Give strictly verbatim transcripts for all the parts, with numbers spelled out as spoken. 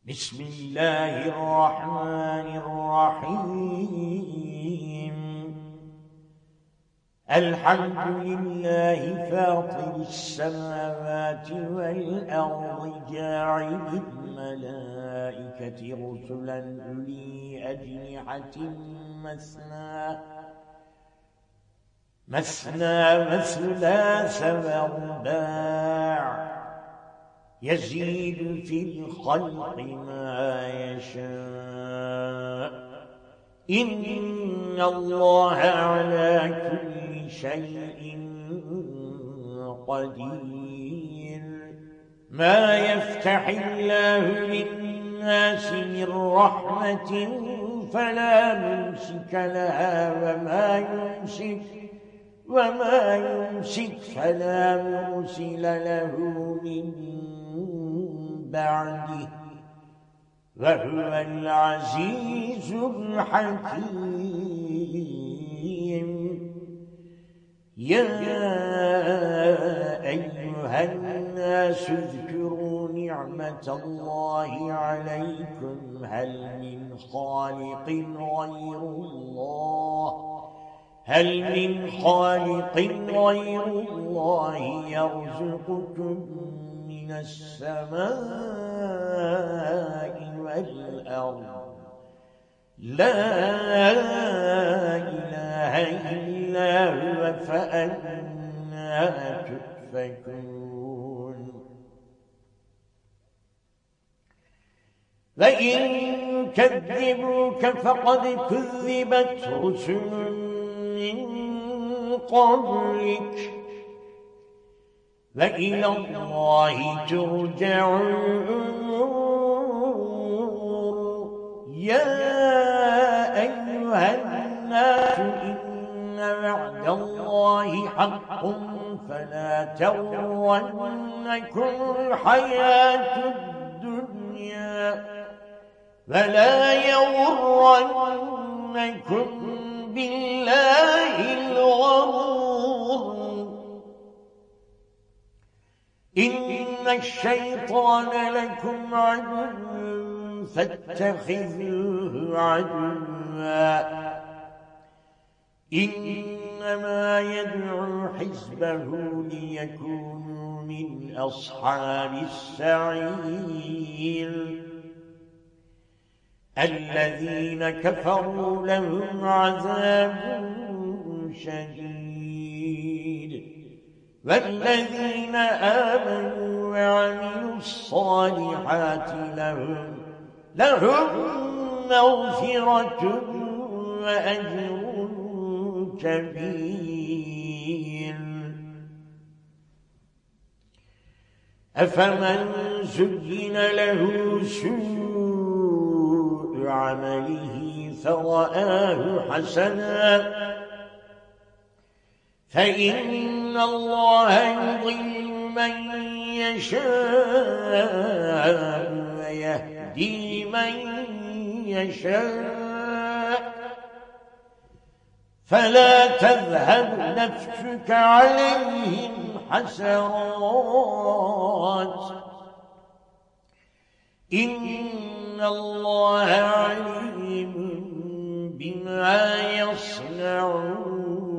بسم الله الرحمن الرحيم. الحمد لله فاطر السماوات والأرض جاعل الملائكة رسلا أولي أجنحة مثنى مثنى وثلاث ورباع يزيد في الخلق ما يشاء إن الله على كل شيء قدير. ما يفتح الله للناس من رحمة فلا ممسك لها وما يمسك وما يمسك فلا مرسل له من بعده وهو العزيز الحكيم. يا أيها الناس اذكروا نعمة الله عليكم هل من خالق غير الله هل من خالق غير الله يرزقكم من السماء والأرض لا إله إلا هو فأنى تؤفكون. وإن كذبوك فقد كذبت رسل من قبلك وإلى الله ترجع الأمور. يا أيها الناس إن وعد الله حق فلا تغرنكم الحياة الدنيا ولا يغرنكم بالله الغرور. إن الشيطان لكم عدو فاتخذوه عدوا إنما يدعو حزبه ليكونوا من أصحاب السعير. الذين كفروا لهم عذاب شديد والذين آمنوا وعملوا الصالحات لهم لهم مغفرة وأجر كبير. أفمن زين له سوء عمله فرآه حسنا فإن الله يضل من يشاء ويهدي من يشاء فلا تذهب نفسك عليهم حسرات إن الله عليم بما يصنعون.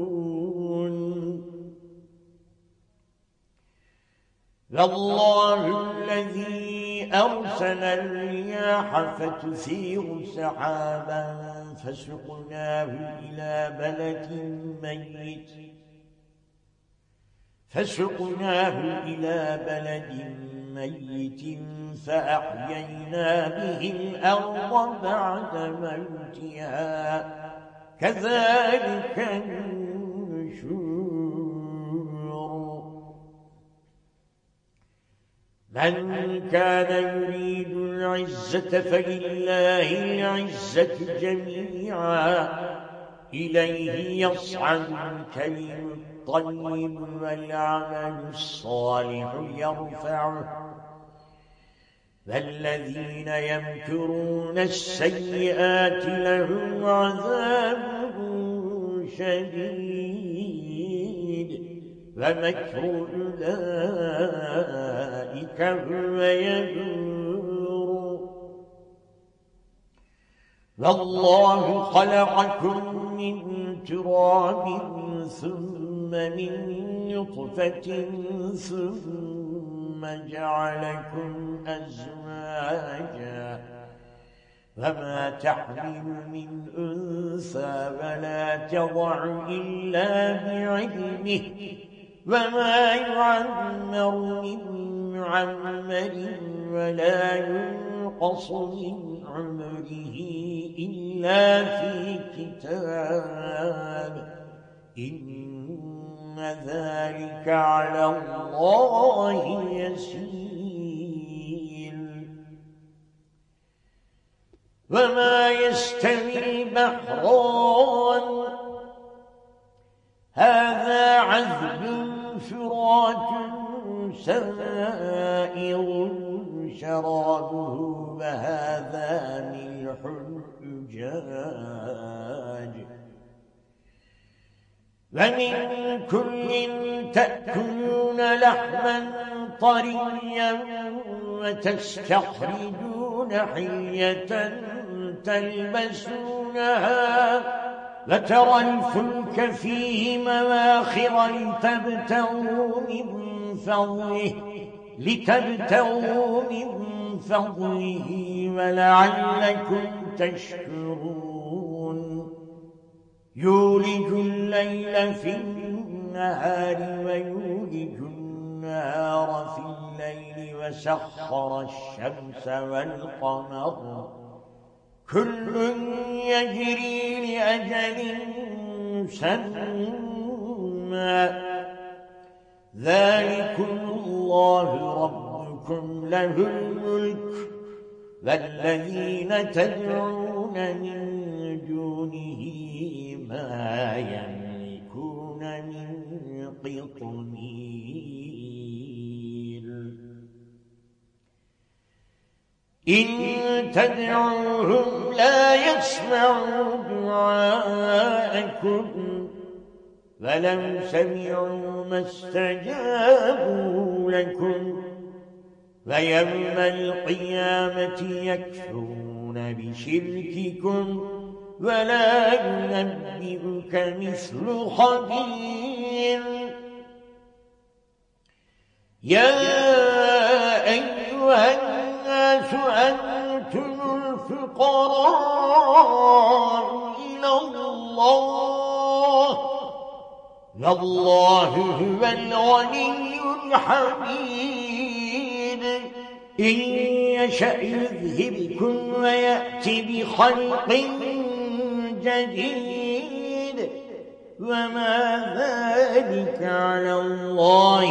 والله الذي أرسل الرياح فتثير سحابا فسقناه إلى بلد ميت فسقناه إلى بلد ميت فأحيينا به الأرض بعد موتها كذلك النشور. من كان يريد العزة فلله العزة جميعا إليه يصعد الكلم الطيب والعمل الصالح يرفعه والذين يمكرون السيئات لهم عذاب شديد ومكر أولئك هو يدور والله خلقكم من تراب ثم من نطفة ثم جعلكم أزواجا فما تحمل من أنثى ولا تضع إلا بعلمه وما يعمر من معمر ولا ينقص من عمره إلا في كتاب إن ذلك على الله يسير وما يستوي البحران هذا عذب فرات سائر شرابه وهذا ملح أجاج ومن كل تأكلون لحما طريا وتستخرجون حلية تلبسونها وترى الفلك فيه مواخر لتبتغوا من فضله لتبتغوا من فضله ولعلكم تشكرون يولج الليل في النهار ويولج النهار في الليل وسخر الشمس والقمر كل يجري لأجل مسمى ذلكم الله ربكم له الملك والذين تدعون من دونه ما يملكون من قطمير إن تدعوهم لا يسمعوا دعاءكم ولو سمعوا ما استجابوا لكم ويوم القيامة يكفرون بشرككم ولا ينبئك مثل خبير يا أيها الناس أنتم الفقراء إلى الله والله هو الغني الحميد إن يشأ يذهبكم ويأتي بخلق جديد وما ذلك على الله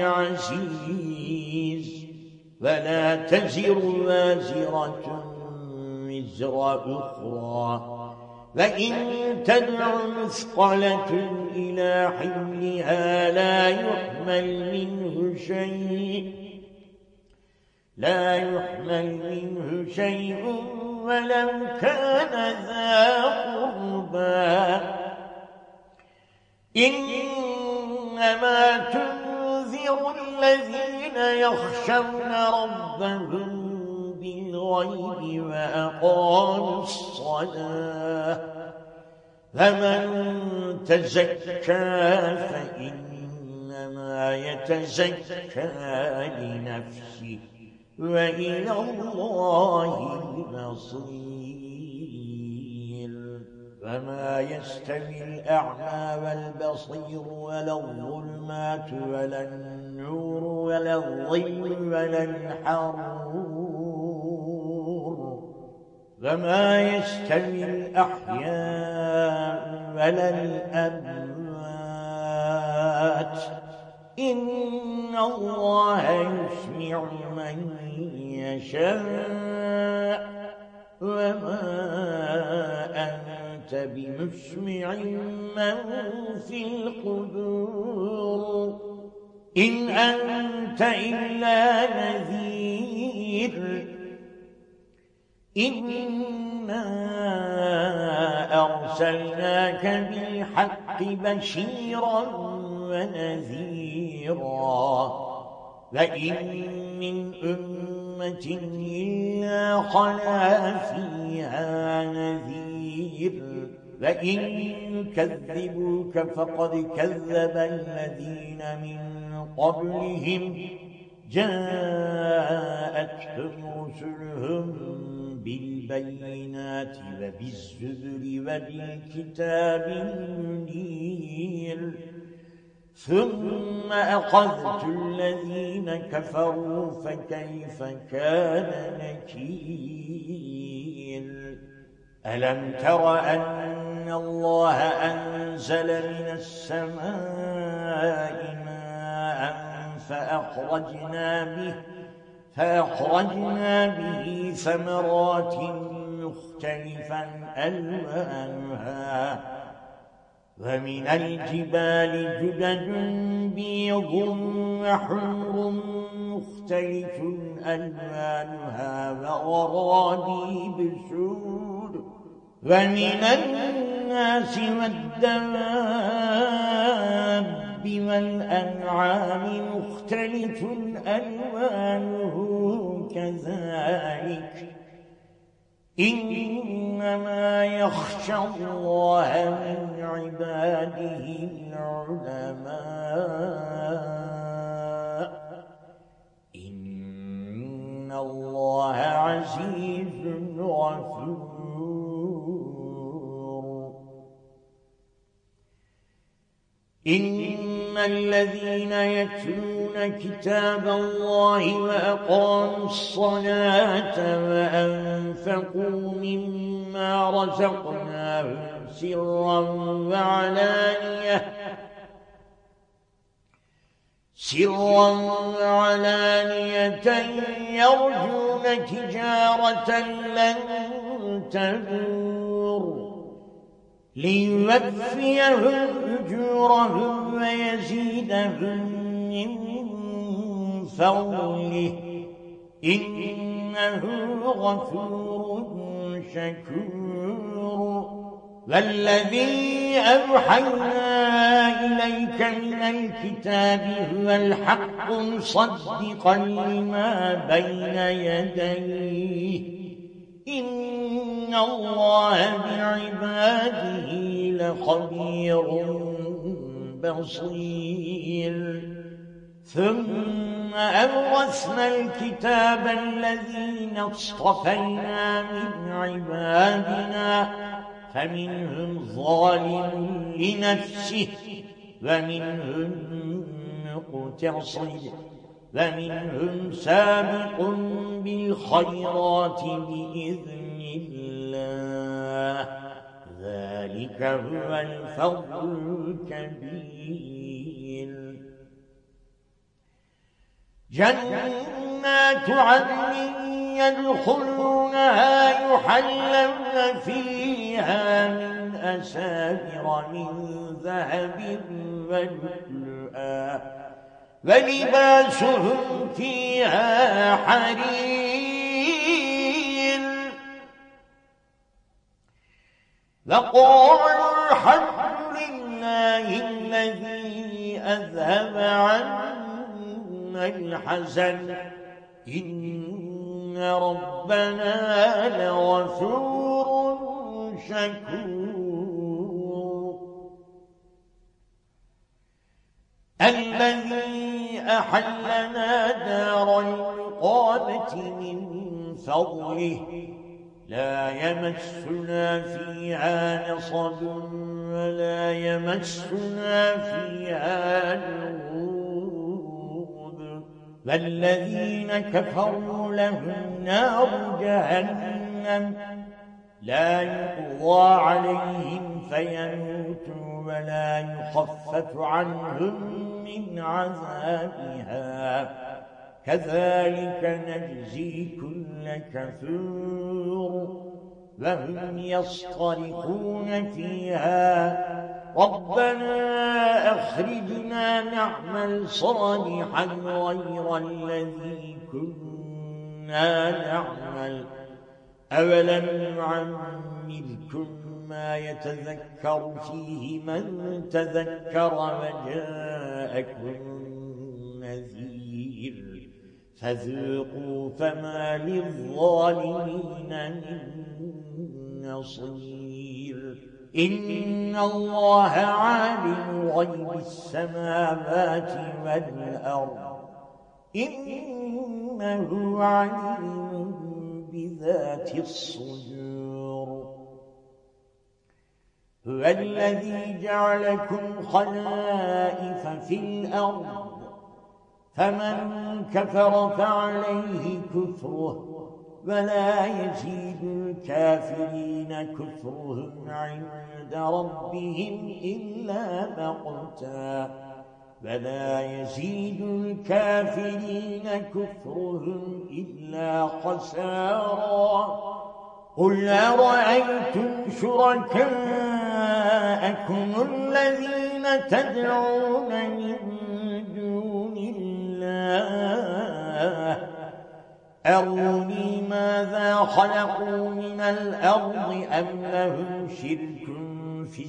بعزيز ولا تزر وازرة وزر أخرى وإن تدع مثقلة إلى حملها لا يحمل منه شيء لا يحمل منه شيء ولو كان ذا قربى إنما تنذر الذين يخشون ربهم بالغيب وأقاموا الصلاة فمن تزكى فإنما يتزكى لنفسه وإلى الله المصير فما يستوي الأعمى والبصير ولا الظلمات ولا النور ولا الظل ولا الحرور وما يستوي الأحياء ولا الأموات إن الله يسمع من يشاء وما أنت بمسمع من في القبور إن أنت إلا نذير إنا أرسلناك بالحق بشيرا ونذيرا وإن من أمة أمة إلا خلا فيها نذير فإن يكذبوك فقد كذب الذين من قبلهم جاءتهم رسلهم بالبينات وبالزبر وبالكتاب المنير ثم أخذت الذين كفروا فكيف كان نكير ألم تر أن الله أنزل من السماء ماء فأخرجنا به فأخرجنا به ثمرات مختلفا ألوانها ومن الجبال جدد بيض وحمر مختلف ألوانها وغرابيب سود ومن الناس والدواب والأنعام مختلف ألوانه كذلك إنما يخشى الله من عباده العلماء إن الله عزيز غفور إن الذين يتلون كتاب الله وأقاموا الصلاة وأنفقوا مما رزقناهم سرا وعلانية سرا وعلانية يرجون تجارة لن تبور ليوفيهم أجورهم ويزيدهم من فضله إنه غفور شكور والذي أوحينا إليك من الكتاب هو الحق مصدقا لما بين يديه إن الله بعباده لخبير بصير ثم أورثنا الكتاب الذين اصطفينا من عبادنا فمنهم ظالم لنفسه ومنهم مقتصد ومنهم سابق بالخيرات بإذن الله ذلك هو الفضل الكبير جنات عدن يدخلونها يحلون فيها من أساور من ذهب ولؤلؤا ولباسهم فيها حرير وقالوا الحمد لله الذي أذهب عنا الحزن إن ربنا لغفور شكور الذي أحلنا دار الإقامة من فضله لا يمسنا فيها نصب ولا يمسنا فيها لغوب والذين كفروا لهم نار جهنم لا يقضى عليهم فيموتوا ولا يخفف عنهم من عذابها كذلك نجزي كل كفور وهم يصطرخون فيها ربنا أخرجنا نعمل صالحا غير الذي كنا نعمل أولم نعمركم ما يتذكر فيه من تذكر وجاءكم نذير فذوقوا فما للظالمين من نصير إن الله عالم غيب السماوات والأرض إنه عليم بذات الصدور هو الذي جعلكم خلائف في الأرض فمن كفر فعليه كفره ولا يزيد الكافرين كفرهم عند ربهم إلا مقتا ولا يزيد الكافرين كفرهم إلا خسارا قل أرأيتم شركاءكم الذين تدعون من دون الله أروني ماذا خلقوا من الأرض أم لهم شرك في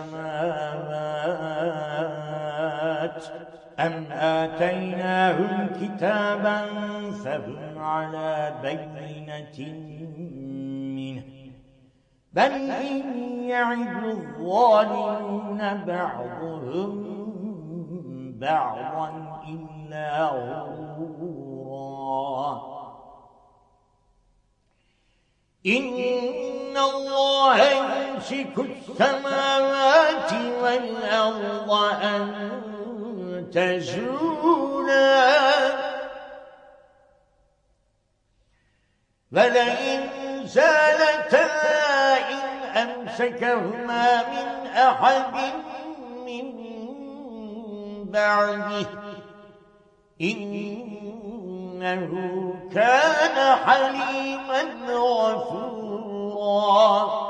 السماوات أم آتيناهم كتابا فهم على بينة منه بل إن يعد الظالمون بعضهم بعضا إلا غرورا إن الله يمسك السماوات والأرض أن تزولا ولئن زالتا إن أمسكهما من أحد من بعده إنه كان حليما غفورا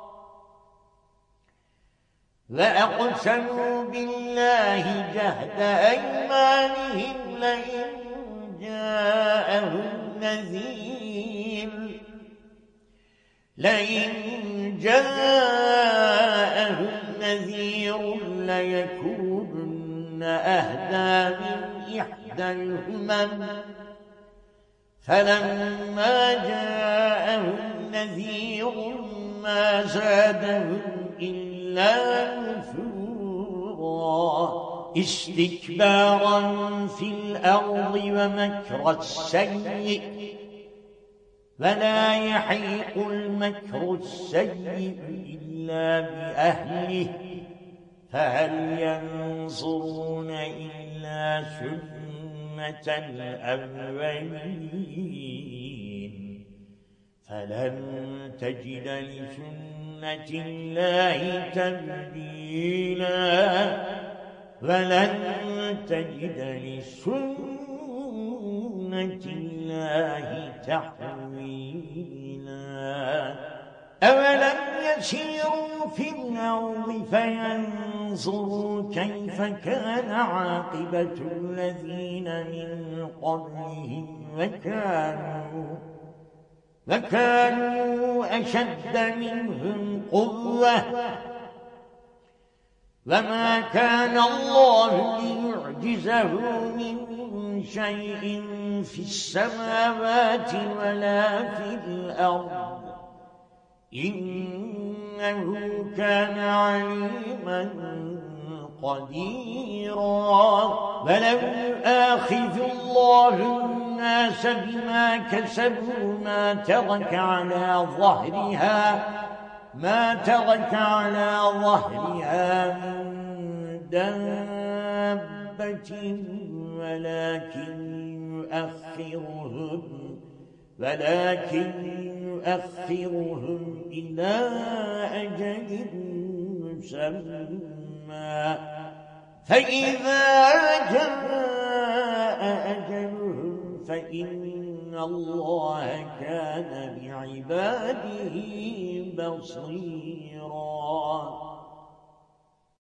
وأقسموا بالله جهد أيمانهم لئن جاءهم نذير لئن جاءهم نذير ليكونن أهدى من إحدى الأمم فلما جاءهم نذير ما زادهم إلا نفورا استكبارا في الأرض ومكر السيء ولا يحيق المكر السيء إلا بأهله فهل ينظرون إلا سنة الأولين فلن تجد لسنة الله تبديلا ولن تجد لسنة الله تحويلا أولم يسيروا في الأرض فينظروا كيف كان عاقبة الذين من قبلهم وكانوا وكانوا أشد منهم قوة وما كان الله ليعجزه من شيء في السماوات ولا في الأرض إنه كان عليما قديرا ولو يؤاخذ الله الناس بما كسبوا ما ترك على ظهرها ما ترك على ظهرها من دابة ولكن يؤخرهم ولكن يؤخرهم إلى أجل مسمى فإذا جاء أجلهم فإن الله كان بعباده بصيرا